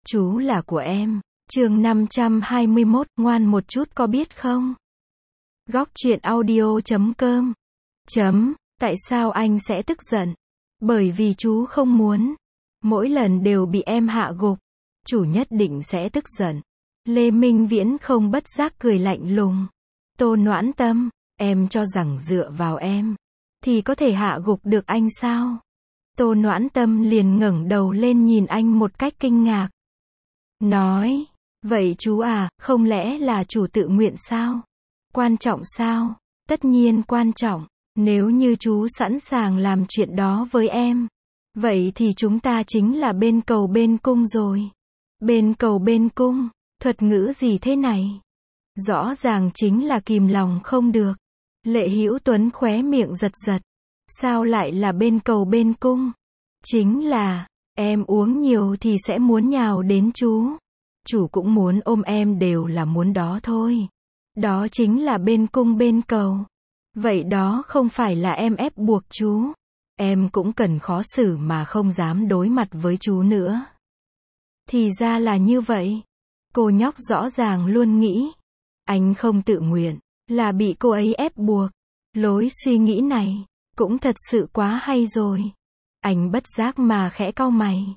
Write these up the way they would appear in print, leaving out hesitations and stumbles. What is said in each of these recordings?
Chú là của em. Chương 521, ngoan một chút có biết không? Góc truyện audio.com. Tại sao anh sẽ tức giận? Bởi vì chú không muốn. Mỗi lần đều bị em hạ gục. Chủ nhất định sẽ tức giận. Lê Minh Viễn không bất giác cười lạnh lùng. Tô Noãn Tâm, em cho rằng dựa vào em thì có thể hạ gục được anh sao? Tô Noãn Tâm liền ngẩng đầu lên nhìn anh một cách kinh ngạc. Nói, vậy chú à, không lẽ là chủ tự nguyện sao? Quan trọng sao? Tất nhiên quan trọng. Nếu như chú sẵn sàng làm chuyện đó với em, vậy thì chúng ta chính là bên cầu bên cung rồi. Bên cầu bên cung, thuật ngữ gì thế này? Rõ ràng chính là kìm lòng không được. Lệ Hữu Tuấn khóe miệng giật giật. Sao lại là bên cầu bên cung? Chính là, em uống nhiều thì sẽ muốn nhào đến chú. Chủ cũng muốn ôm em, đều là muốn đó thôi. Đó chính là bên cung bên cầu. Vậy đó không phải là em ép buộc chú. Em cũng cần khó xử mà không dám đối mặt với chú nữa. Thì ra là như vậy. Cô nhóc rõ ràng luôn nghĩ anh không tự nguyện, là bị cô ấy ép buộc. Lối suy nghĩ này cũng thật sự quá hay rồi. Anh bất giác mà khẽ cau mày.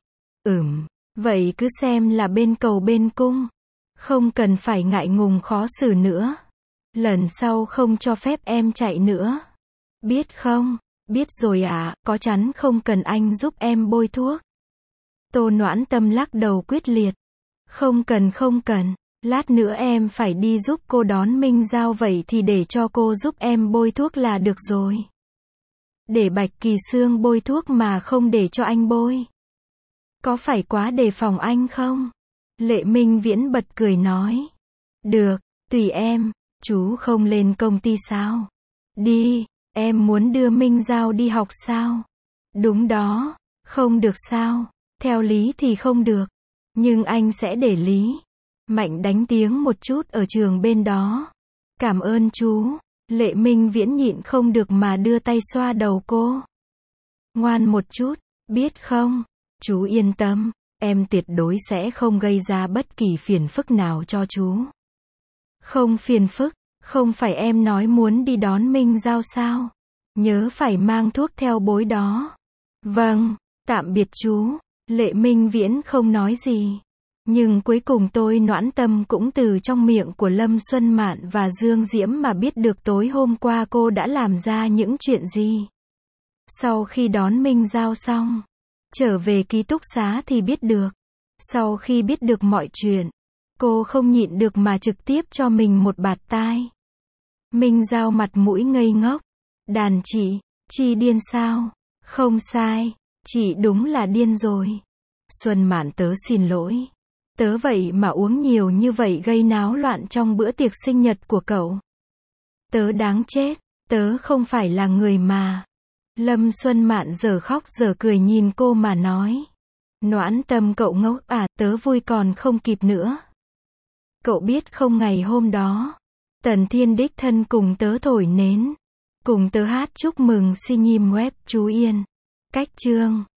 Vậy cứ xem là bên cầu bên cung. Không cần phải ngại ngùng khó xử nữa. Lần sau không cho phép em chạy nữa. Biết không? Biết rồi ạ, có chắn không cần anh giúp em bôi thuốc. Tô Noãn Tâm lắc đầu quyết liệt. Không cần. Lát nữa em phải đi giúp cô đón Minh Giao, vậy thì để cho cô giúp em bôi thuốc là được rồi. Để Bạch Kỳ Sương bôi thuốc mà không để cho anh bôi. Có phải quá đề phòng anh không? Lệ Minh Viễn bật cười nói. Được, tùy em, chú không lên công ty sao? Đi, em muốn đưa Minh Giao đi học sao? Đúng đó, không được sao? Theo lý thì không được. Nhưng anh sẽ để Lý Mạnh đánh tiếng một chút ở trường bên đó. Cảm ơn chú. Lệ Minh Viễn nhịn không được mà đưa tay xoa đầu cô. Ngoan một chút, biết không? Chú yên tâm, em tuyệt đối sẽ không gây ra bất kỳ phiền phức nào cho chú. Không phiền phức, không phải em nói muốn đi đón Minh Giao sao? Nhớ phải mang thuốc theo bối đó. Vâng, tạm biệt chú. Lệ Minh Viễn không nói gì. Nhưng cuối cùng Tô Noãn Tâm cũng từ trong miệng của Lâm Xuân Mạn và Dương Diễm mà biết được tối hôm qua cô đã làm ra những chuyện gì. Sau khi đón Minh Giao xong, trở về ký túc xá thì biết được. Sau khi biết được mọi chuyện, cô không nhịn được mà trực tiếp cho mình một bạt tai. Minh Giao mặt mũi ngây ngốc. Đàn chị điên sao? Không sai, chị đúng là điên rồi. Xuân Mạn, tớ xin lỗi. Tớ vậy mà uống nhiều như vậy gây náo loạn trong bữa tiệc sinh nhật của cậu. Tớ đáng chết, tớ không phải là người mà. Lâm Xuân Mạn giờ khóc giờ cười nhìn cô mà nói. Noãn Tâm cậu ngốc à, tớ vui còn không kịp nữa. Cậu biết không, ngày hôm đó, Tần Thiên đích thân cùng tớ thổi nến, cùng tớ hát chúc mừng sinh nhim web chú Yên. Cách chương